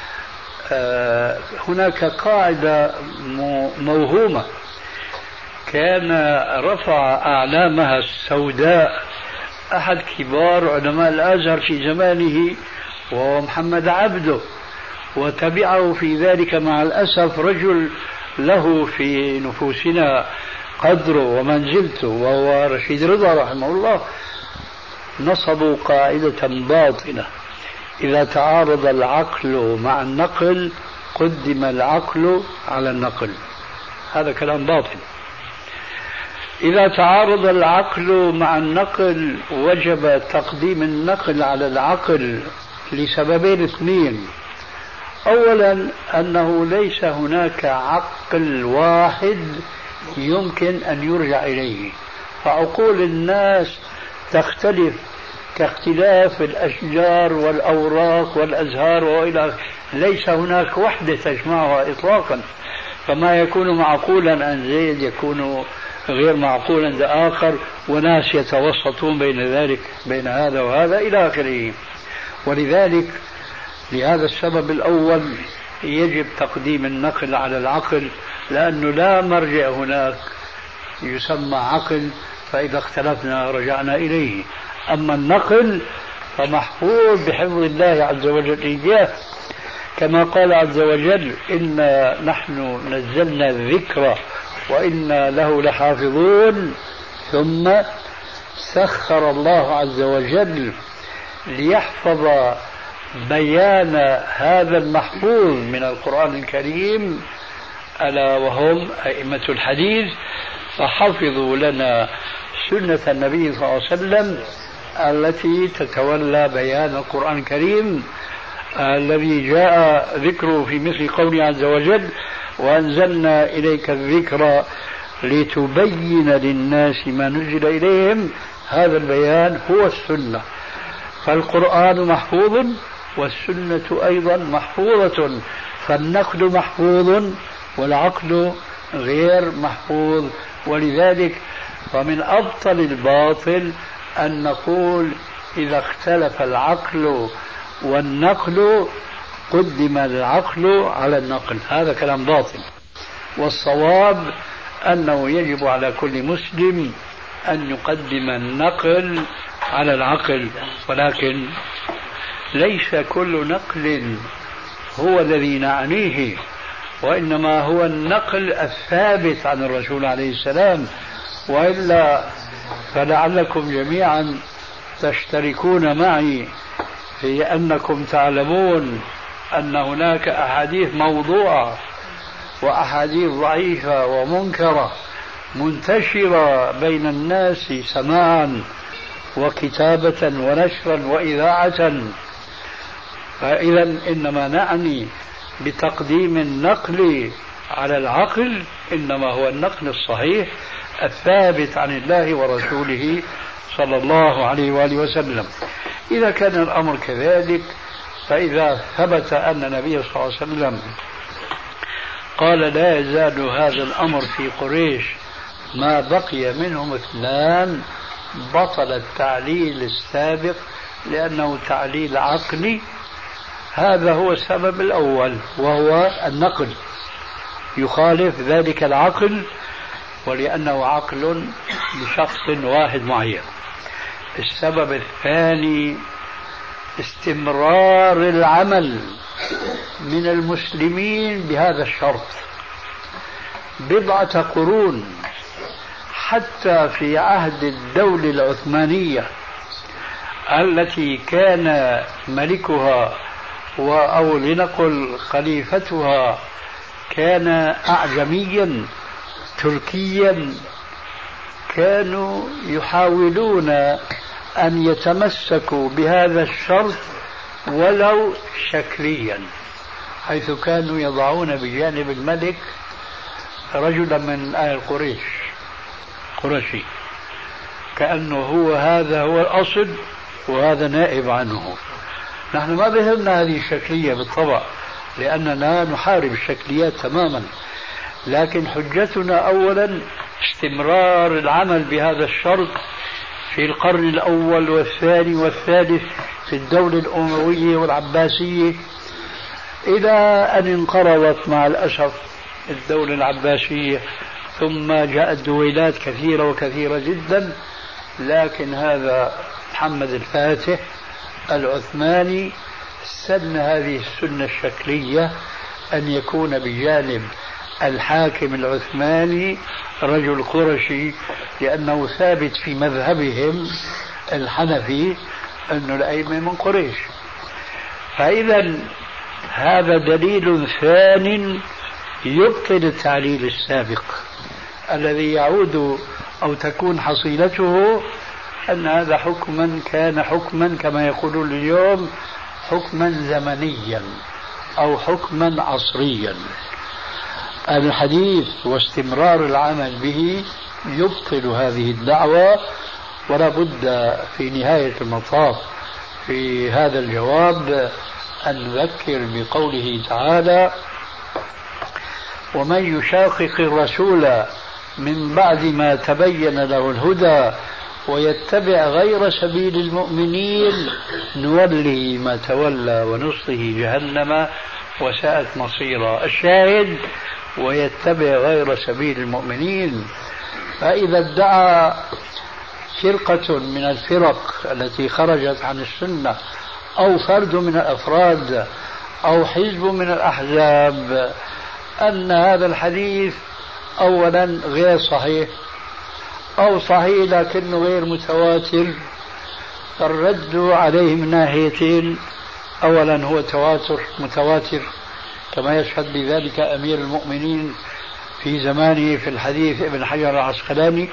هناك قاعدة موهومة كان رفع أعلامها السوداء أحد كبار علماء الأزهر في زمانه وهو محمد عبده، وتبعه في ذلك مع الأسف رجل له في نفوسنا قدره ومنزلته وهو رشيد رضا رحمه الله. نصبوا قاعدة باطلة: إذا تعارض العقل مع النقل قدم العقل على النقل. هذا كلام باطل. إذا تعارض العقل مع النقل وجب تقديم النقل على العقل لسببين اثنين: أولا أنه ليس هناك عقل واحد يمكن أن يرجع إليه، فعقول الناس تختلف كاختلاف الأشجار والأوراق والأزهار وإلى ليس هناك وحدة تجمعها إطلاقا، فما يكون معقولا عن زيد يكون غير معقولا عند آخر، وناس يتوسطون بين ذلك بين هذا وهذا إلى آخره. ولذلك لهذا السبب الأول يجب تقديم النقل على العقل، لأنه لا مرجع هناك يسمى عقل، فإذا اختلفنا رجعنا إليه. أما النقل فمحفوظ بحفظ الله عز وجل إياه، كما قال عز وجل: إنا نحن نزلنا الذكر وإنا له لحافظون. ثم سخر الله عز وجل ليحفظ بيان هذا المحفوظ من القرآن الكريم، ألا وهم أئمة الحديث، فحفظوا لنا سنة النبي صلى الله عليه وسلم التي تتولى بيان القرآن الكريم الذي جاء ذكره في مثل قوله عز وجل: وأنزلنا إليك الذكر لتبين للناس ما نزل إليهم. هذا البيان هو السنة، فالقرآن محفوظ والسنة أيضا محفوظة، فالنقل محفوظ والعقل غير محفوظ. ولذلك فمن أبطل الباطل أن نقول إذا اختلف العقل والنقل قدم العقل على النقل، هذا كلام باطل. والصواب أنه يجب على كل مسلم أن يقدم النقل على العقل، ولكن ليس كل نقل هو الذي نعنيه، وإنما هو النقل الثابت عن الرسول عليه السلام. وإلا فلعلكم جميعا تشتركون معي في أنكم تعلمون أن هناك أحاديث موضوعة وأحاديث ضعيفة ومنكرة منتشرة بين الناس سماعا وكتابة ونشرا وإذاعة. فإذا إنما نعني بتقديم النقل على العقل إنما هو النقل الصحيح الثابت عن الله ورسوله صلى الله عليه وآله وسلم. إذا كان الأمر كذلك، فإذا ثبت أن النبي صلى الله عليه وسلم قال: لا يزال هذا الأمر في قريش ما بقي منهم اثنان، بطل التعليل السابق لأنه تعليل عقلي. هذا هو السبب الأول، وهو النقل يخالف ذلك العقل، ولأنه عقل لشخص واحد معين. السبب الثاني استمرار العمل من المسلمين بهذا الشرط بضعة قرون، حتى في عهد الدولة العثمانية التي كان ملكها أو لنقل خليفتها كان أعجميا تركيا، كانوا يحاولون أن يتمسكوا بهذا الشرط ولو شكليا، حيث كانوا يضعون بجانب الملك رجلا من آل قرشي، كأنه هذا هو الأصل وهذا نائب عنه. نحن ما بهمنا هذه الشكلية بالطبع، لأننا نحارب الشكليات تماما، لكن حجتنا أولا استمرار العمل بهذا الشرط في القرن الأول والثاني والثالث في الدولة الأموية والعباسية، إلى أن انقرضت مع الأسف الدولة العباسية، ثم جاءت دويلات كثيرة وكثيرة جدا. لكن هذا محمد الفاتح العثماني سن هذه السنة الشكلية أن يكون بجانب الحاكم العثماني رجل قرشي، لأنه ثابت في مذهبهم الحنفي أن الأئمة من قريش. فإذا هذا دليل ثان يبطل التعليل السابق الذي يعود أو تكون حصيلته أن هذا حكما كان حكما كما يقولون اليوم حكما زمنيا أو حكما عصريا. الحديث واستمرار العمل به يبطل هذه الدعوة. ولا بد في نهاية المطاف في هذا الجواب أن نذكر بقوله تعالى: ومن يشاقق الرسول من بعد ما تبين له الهدى ويتبع غير سبيل المؤمنين نوله ما تولى ونصله جهنم وساءت مصيرا. الشاهد: ويتبع غير سبيل المؤمنين. فإذا ادعى فرقة من الفرق التي خرجت عن السنة أو فرد من الأفراد أو حزب من الأحزاب أن هذا الحديث أولا غير صحيح أو صحيح لكنه غير متواتر، فالرد عليه من ناحيتين: أولا هو متواتر كما يشهد بذلك أمير المؤمنين في زمانه في الحديث ابن حجر العسقلاني،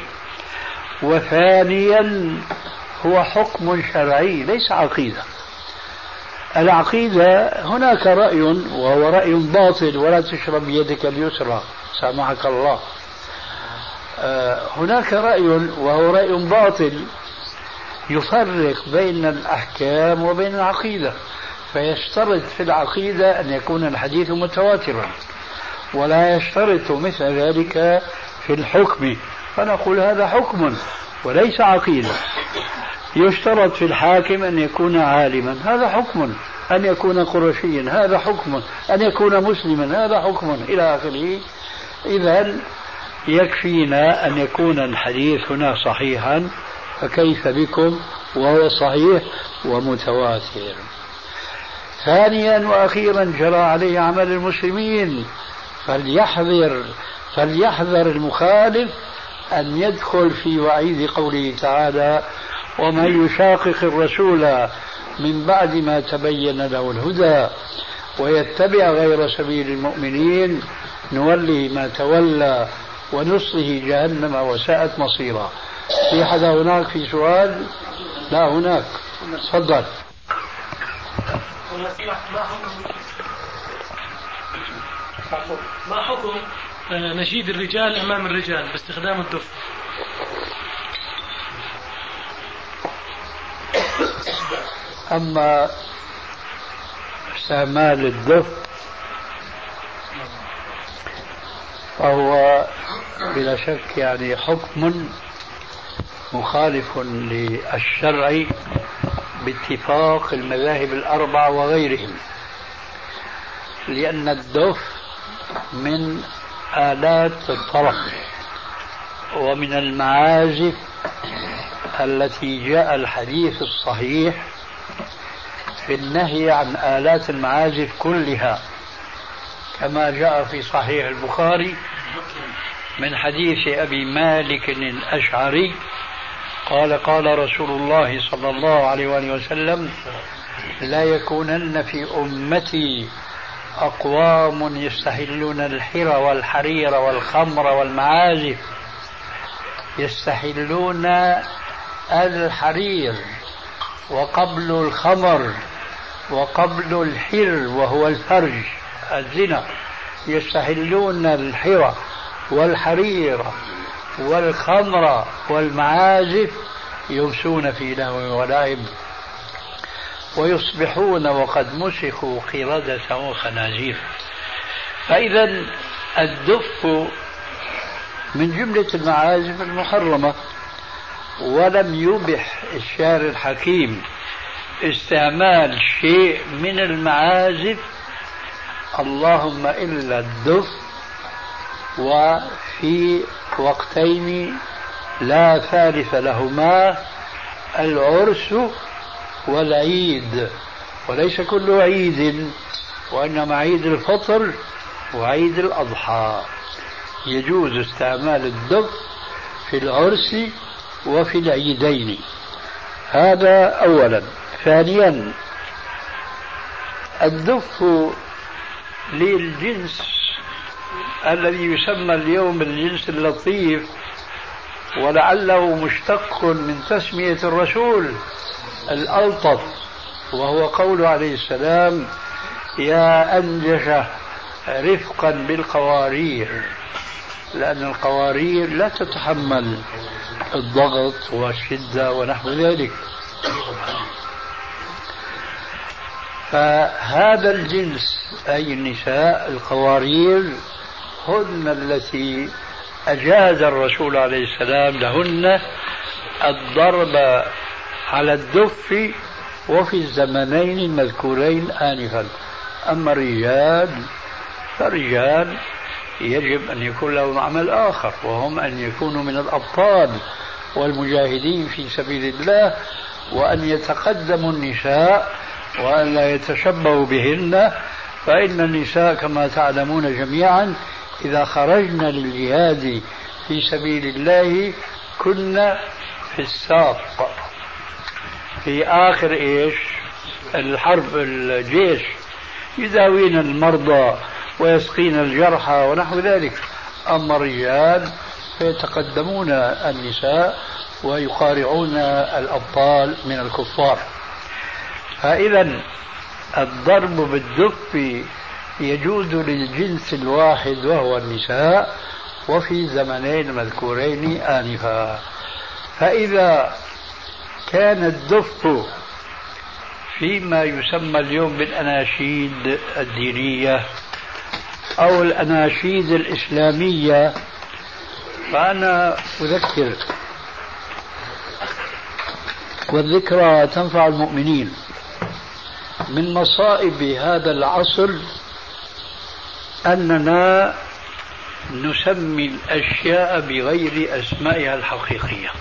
وثانيا هو حكم شرعي ليس عقيدة. العقيدة هناك رأي وهو رأي باطل: ولا تشرب بيدك اليسرى سامحك الله. هناك رأي وهو رأي باطل يفرق بين الأحكام وبين العقيدة، فيشترط في العقيدة أن يكون الحديث متواترا، ولا يشترط مثل ذلك في الحكم، فنقول هذا حكم وليس عقيدة. يشترط في الحاكم أن يكون عالما، هذا حكم، أن يكون قرشيا هذا حكم، أن يكون مسلما هذا حكم، إلى آخره. إذن يكفينا أن يكون الحديث هنا صحيحا، فكيف بكم وهو صحيح ومتواتر. ثانيا وأخيرا جرى عليه عمل المسلمين، فليحذر المخالف أن يدخل في وعيد قوله تعالى: ومن يشاقق الرسول من بعد ما تبين له الهدى ويتبع غير سبيل المؤمنين نوله ما تولى ونصله جهنم وساءت مصيرا. في حدا هناك في سؤال؟ لا هناك، تفضل. ما حكم نشيد الرجال أمام الرجال باستخدام الدف؟ أما استعمال الدف فهو بلا شك يعني حكم مخالف للشرع باتفاق المذاهب الأربعة وغيرهم، لأن الدف من آلات الطرب ومن المعازف التي جاء الحديث الصحيح في النهي عن آلات المعازف كلها، كما جاء في صحيح البخاري من حديث أبي مالك الأشعري قال: قال رسول الله صلى الله عليه وآله وسلم: لا يكونن في أمتي أقوام يستحلون الحر والحرير والخمر والمعازف. يستحلون الحرير وقبل الخمر وقبل الحر وهو الفرج الزنا، يستحلون الحر والحرير والخمر والمعازف، يمسون في لهو ولعب ويصبحون وقد مسخوا قردة وخنازير. فإذا الدف من جملة المعازف المحرمة، ولم يبح الشارع الحكيم استعمال شيء من المعازف اللهم إلا الدف، وفي وقتين لا ثالث لهما: العرس والعيد، وليس كل عيد، وإنما عيد الفطر وعيد الأضحى يجوز استعمال الدف في العرس وفي العيدين. هذا أولا. ثانيا الدف للجنس الذي يسمى اليوم الجنس اللطيف، ولعله مشتق من تسمية الرسول الألطف، وهو قول عليه السلام: يا أنجش رفقا بالقوارير، لأن القوارير لا تتحمل الضغط والشدة ونحو ذلك. فهذا الجنس أي النساء القوارير هن التي أجاز الرسول عليه السلام لهن الضرب على الدف وفي الزمنين المذكورين آنفا. أما الرجال فالرجال يجب أن يكون لهم عمل آخر، وهم أن يكونوا من الأبطال والمجاهدين في سبيل الله، وأن يتقدموا النساء وأن لا يتشبهوا بهن. فإن النساء كما تعلمون جميعا إذا خرجنا للجهاد في سبيل الله كنا في الساق في آخر الحرب الجيش، يداوين المرضى ويسقين الجرحى ونحو ذلك. أما الرجال فيتقدمون النساء ويقارعون الأبطال من الكفار. فإذا الضرب بالدف يجوز للجنس الواحد وهو النساء وفي زمنين مذكورين آنفا. فإذا كان الدف فيما يسمى اليوم بالأناشيد الدينية أو الأناشيد الإسلامية، فأنا أذكر والذكرى تنفع المؤمنين. من مصائب هذا العصر أننا نسمي الأشياء بغير أسمائها الحقيقية.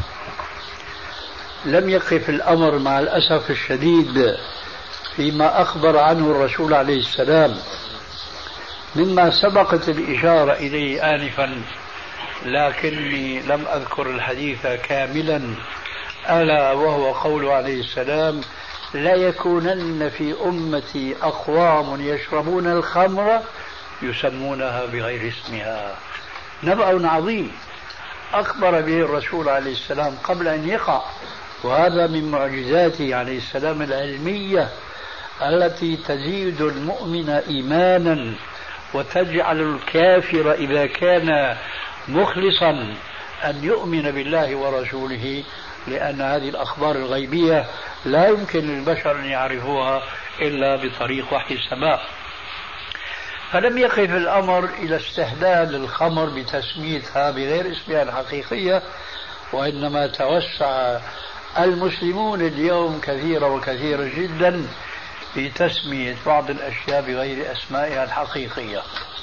لم يقف الأمر مع الأسف الشديد فيما أخبر عنه الرسول عليه السلام مما سبقت الإشارة إليه آنفا، لكني لم أذكر الحديث كاملا، ألا وهو قوله عليه السلام: لا يكونن في أمتي أقوام يشربون الخمر يسمونها بغير اسمها. نبأ عظيم أخبر به الرسول عليه السلام قبل أن يقع، وهذا من معجزاته عليه السلام العلمية التي تزيد المؤمن إيمانا وتجعل الكافر إذا كان مخلصا أن يؤمن بالله ورسوله، لأن هذه الأخبار الغيبية لا يمكن للبشر أن يعرفوها إلا بطريق وحي السماء. فلم يقف الأمر إلى استهلال الخمر بتسميتها بغير اسمها الحقيقية، وإنما توسع المسلمون اليوم كثيرا وكثيرا جدا في تسمية بعض الأشياء بغير أسمائها الحقيقية.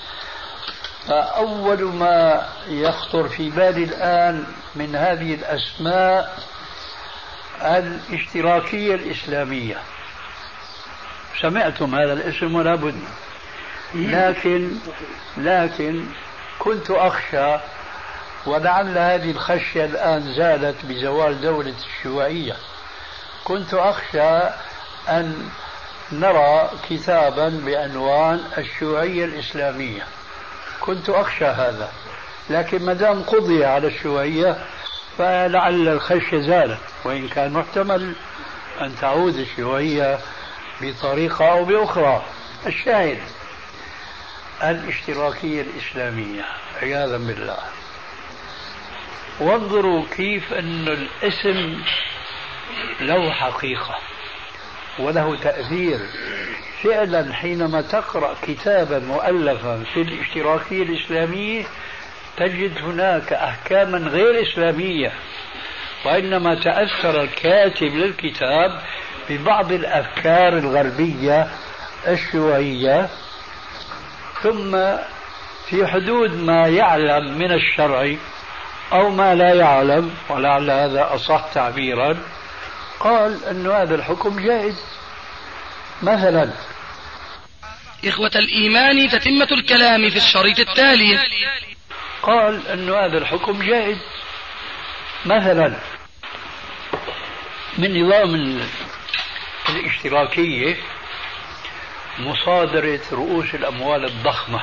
فأول ما يخطر في بالي الآن من هذه الأسماء الاشتراكية الإسلامية. سمعتم هذا الاسم ولا بد، لكن كنت أخشى، ولعل هذه الخشية الآن زالت بزوال دولة الشيوعية، كنت أخشى أن نرى كتابا بعنوان الشيوعية الإسلامية، كنت أخشى هذا. لكن ما دام قضي على الشيوعية فلعل الخشية زالت، وإن كان محتمل أن تعود الشيوعية بطريقة أو بأخرى. الشاهد الاشتراكية الإسلامية عياذا بالله. وانظروا كيف أن الاسم له حقيقة وله تأثير. فعلا حينما تقرأ كتابا مؤلفا في الاشتراكية الإسلامية تجد هناك أحكاما غير إسلامية، وإنما تأثر الكاتب للكتاب ببعض الأفكار الغربية الشيوعية، ثم في حدود ما يعلم من الشرع أو ما لا يعلم، ولعل هذا أصح تعبيرا، قال أن هذا الحكم جائز. مثلا إخوة الإيمان تتمة الكلام في الشريط التالي. قال أن هذا الحكم جائز. مثلا من نظام الاشتراكية مصادرة رؤوس الأموال الضخمة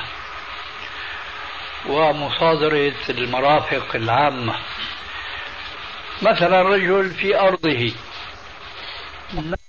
ومصادرة المرافق العامة. مثلا رجل في أرضه